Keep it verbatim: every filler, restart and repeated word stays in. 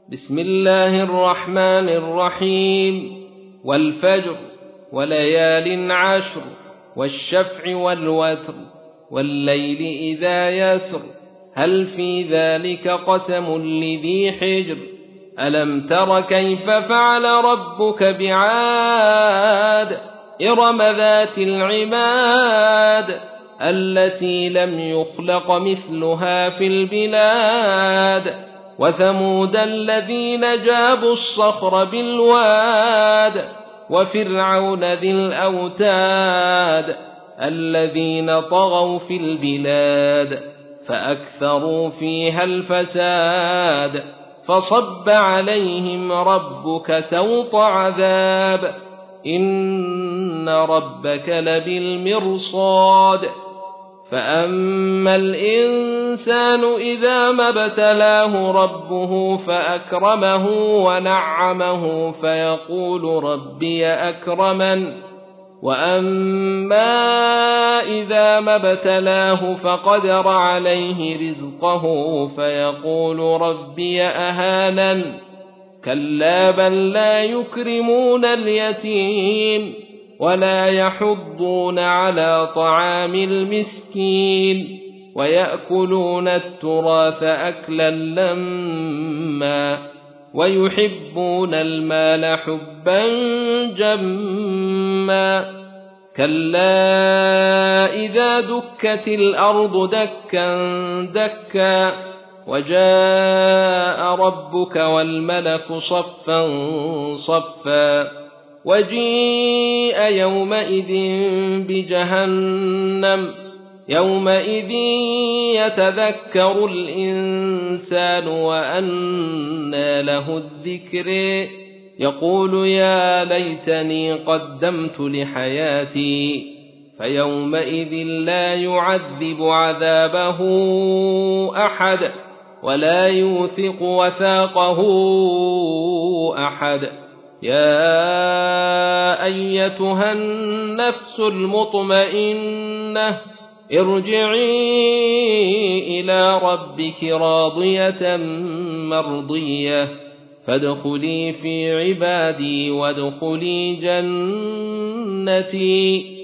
بسم الله الرحمن الرحيم. والفجر وليال عشر والشفع والوتر والليل إذا يسر هل في ذلك قسم لذي حجر ألم تر كيف فعل ربك بعاد إرم ذات العماد التي لم يخلق مثلها في البلاد وثمود الذين جابوا الصخر بالواد وفرعون ذي الأوتاد الذين طغوا في البلاد فأكثروا فيها الفساد فصب عليهم ربك سوط عذاب إن ربك لبالمرصاد فأما الإنسان إذا ما ابتلاه ربه فأكرمه ونعمه فيقول ربي أكرمن وأما إذا ما ابتلاه فقدر عليه رزقه فيقول ربي أهانن كلا بل لا يكرمون اليتيم ولا يحضون على طعام المسكين ويأكلون التراث أكلا لما ويحبون المال حبا جما كلا إذا دكت الأرض دكا دكا وجاء ربك والملك صفا صفا وجيء يومئذ بجهنم يومئذ يتذكر الإنسان وأنى له الذكر يقول يا ليتني قدمت لحياتي فيومئذ لا يعذب عذابه أحد ولا يوثق وثاقه أحد يا أيتها النفس المطمئنة ارجعي إلى ربك راضية مرضية فادخلي في عبادي وادخلي جنتي